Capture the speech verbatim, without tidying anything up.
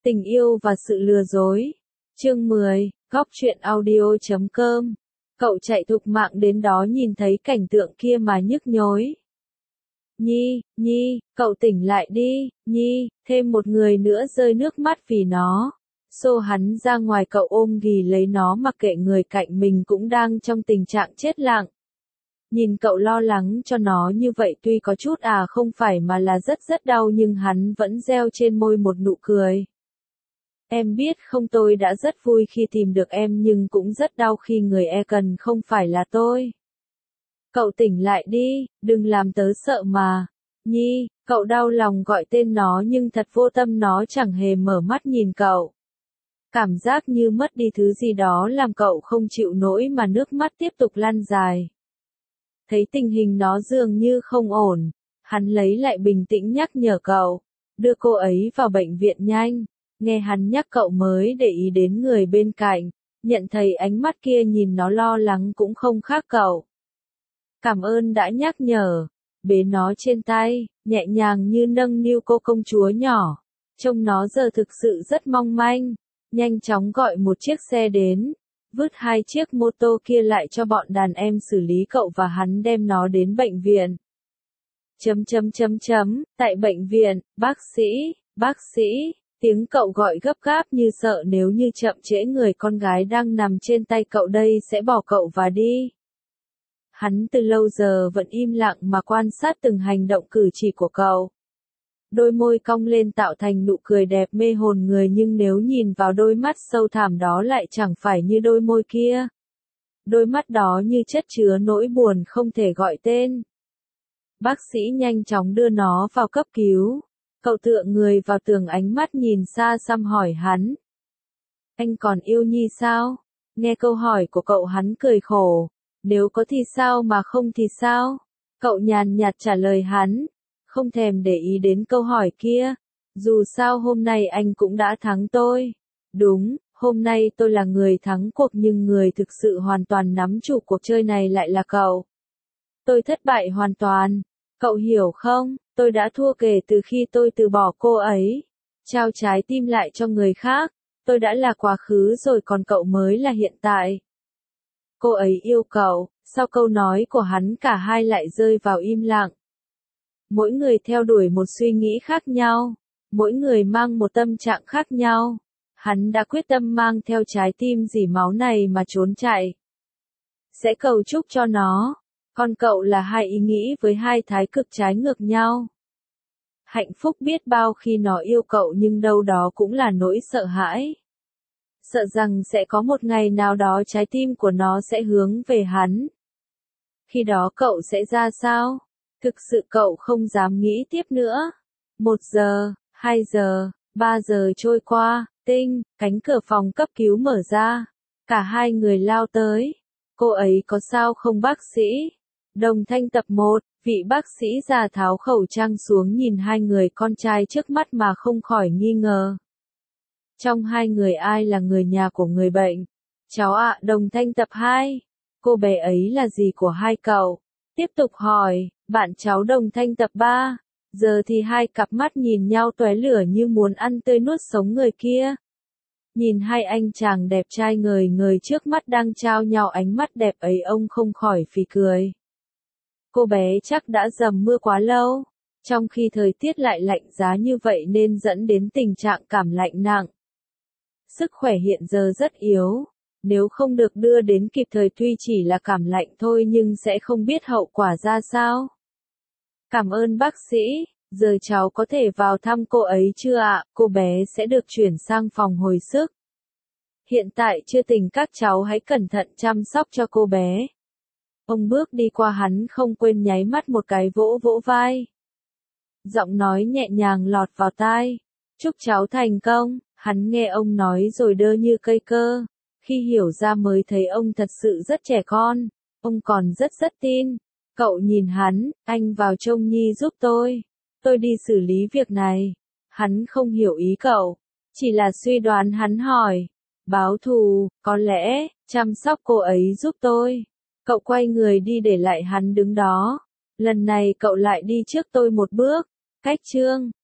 Tình yêu và sự lừa dối. Chương mười, góc truyện audio chấm com. Cậu chạy thục mạng đến đó nhìn thấy cảnh tượng kia mà nhức nhối. Nhi, Nhi, cậu tỉnh lại đi, Nhi, thêm một người nữa rơi nước mắt vì nó. Xô hắn ra ngoài, cậu ôm ghì lấy nó mặc kệ người cạnh mình cũng đang trong tình trạng chết lặng. Nhìn cậu lo lắng cho nó như vậy tuy có chút à không phải mà là rất rất đau nhưng hắn vẫn gieo trên môi một nụ cười. Em biết không, tôi đã rất vui khi tìm được em nhưng cũng rất đau khi người e cần không phải là tôi. Cậu tỉnh lại đi, đừng làm tớ sợ mà. Nhi, cậu đau lòng gọi tên nó nhưng thật vô tâm, nó chẳng hề mở mắt nhìn cậu. Cảm giác như mất đi thứ gì đó làm cậu không chịu nổi mà nước mắt tiếp tục lan dài. Thấy tình hình nó dường như không ổn, hắn lấy lại bình tĩnh nhắc nhở cậu, đưa cô ấy vào bệnh viện nhanh. Nghe hắn nhắc cậu mới để ý đến người bên cạnh, nhận thấy ánh mắt kia nhìn nó lo lắng cũng không khác cậu. Cảm ơn đã nhắc nhở, bế nó trên tay, nhẹ nhàng như nâng niu cô công chúa nhỏ. Trông nó giờ thực sự rất mong manh, nhanh chóng gọi một chiếc xe đến, vứt hai chiếc mô tô kia lại cho bọn đàn em xử lý cậu và hắn đem nó đến bệnh viện. Chấm chấm chấm chấm, tại bệnh viện, bác sĩ, bác sĩ. Tiếng cậu gọi gấp gáp như sợ nếu như chậm trễ người con gái đang nằm trên tay cậu đây sẽ bỏ cậu và đi. Hắn từ lâu giờ vẫn im lặng mà quan sát từng hành động cử chỉ của cậu. Đôi môi cong lên tạo thành nụ cười đẹp mê hồn người nhưng nếu nhìn vào đôi mắt sâu thẳm đó lại chẳng phải như đôi môi kia. Đôi mắt đó như chất chứa nỗi buồn không thể gọi tên. Bác sĩ nhanh chóng đưa nó vào cấp cứu. Cậu tựa người vào tường, ánh mắt nhìn xa xăm hỏi hắn. Anh còn yêu Nhi sao? Nghe câu hỏi của cậu hắn cười khổ. Nếu có thì sao mà không thì sao? Cậu nhàn nhạt trả lời hắn. Không thèm để ý đến câu hỏi kia. Dù sao hôm nay anh cũng đã thắng tôi. Đúng, hôm nay tôi là người thắng cuộc nhưng người thực sự hoàn toàn nắm chủ cuộc chơi này lại là cậu. Tôi thất bại hoàn toàn. Cậu hiểu không? Tôi đã thua kể từ khi tôi từ bỏ cô ấy. Trao trái tim lại cho người khác. Tôi đã là quá khứ rồi còn cậu mới là hiện tại. Cô ấy yêu cậu. Sau câu nói của hắn cả hai lại rơi vào im lặng. Mỗi người theo đuổi một suy nghĩ khác nhau. Mỗi người mang một tâm trạng khác nhau. Hắn đã quyết tâm mang theo trái tim dỉ máu này mà trốn chạy. Sẽ cầu chúc cho nó. Còn cậu là hai ý nghĩ với hai thái cực trái ngược nhau. Hạnh phúc biết bao khi nó yêu cậu nhưng đâu đó cũng là nỗi sợ hãi. Sợ rằng sẽ có một ngày nào đó trái tim của nó sẽ hướng về hắn. Khi đó cậu sẽ ra sao? Thực sự cậu không dám nghĩ tiếp nữa. Một giờ, hai giờ, ba giờ trôi qua, tinh, cánh cửa phòng cấp cứu mở ra. Cả hai người lao tới. Cô ấy có sao không bác sĩ? Đồng Thanh tập một, vị bác sĩ già tháo khẩu trang xuống nhìn hai người con trai trước mắt mà không khỏi nghi ngờ. Trong hai người ai là người nhà của người bệnh? Cháu ạ, Đồng Thanh tập hai. Cô bé ấy là gì của hai cậu? Tiếp tục hỏi, bạn cháu Đồng Thanh tập ba. Giờ thì hai cặp mắt nhìn nhau tóe lửa như muốn ăn tươi nuốt sống người kia. Nhìn hai anh chàng đẹp trai ngời ngời trước mắt đang trao nhau ánh mắt đẹp ấy, ông không khỏi phì cười. Cô bé chắc đã dầm mưa quá lâu, trong khi thời tiết lại lạnh giá như vậy nên dẫn đến tình trạng cảm lạnh nặng. Sức khỏe hiện giờ rất yếu, nếu không được đưa đến kịp thời tuy chỉ là cảm lạnh thôi nhưng sẽ không biết hậu quả ra sao. Cảm ơn bác sĩ, giờ cháu có thể vào thăm cô ấy chưa ạ? Cô bé sẽ được chuyển sang phòng hồi sức. Hiện tại chưa tỉnh, các cháu hãy cẩn thận chăm sóc cho cô bé. Ông bước đi qua, hắn không quên nháy mắt một cái, vỗ vỗ vai. Giọng nói nhẹ nhàng lọt vào tai. Chúc cháu thành công. Hắn nghe ông nói rồi đơ như cây cơ. Khi hiểu ra mới thấy ông thật sự rất trẻ con. Ông còn rất rất tin. Cậu nhìn hắn, anh vào trông Nhi giúp tôi. Tôi đi xử lý việc này. Hắn không hiểu ý cậu. Chỉ là suy đoán, hắn hỏi. Báo thù, có lẽ, chăm sóc cô ấy giúp tôi. Cậu quay người đi để lại hắn đứng đó. Lần này cậu lại đi trước tôi một bước. Cách chương